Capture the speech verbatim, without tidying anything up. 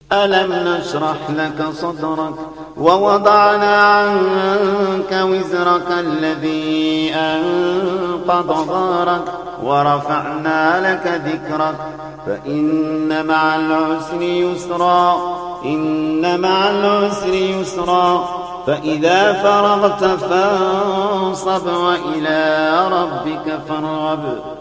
ألم نشرح لك صدرك ووضعنا عنك وزرك الذي أنقض ظهرك ورفعنا لك ذكرك فإن مع العسر يسرا إن مع العسر يسرا فإذا فرغت فانصب وإلى ربك فارغب.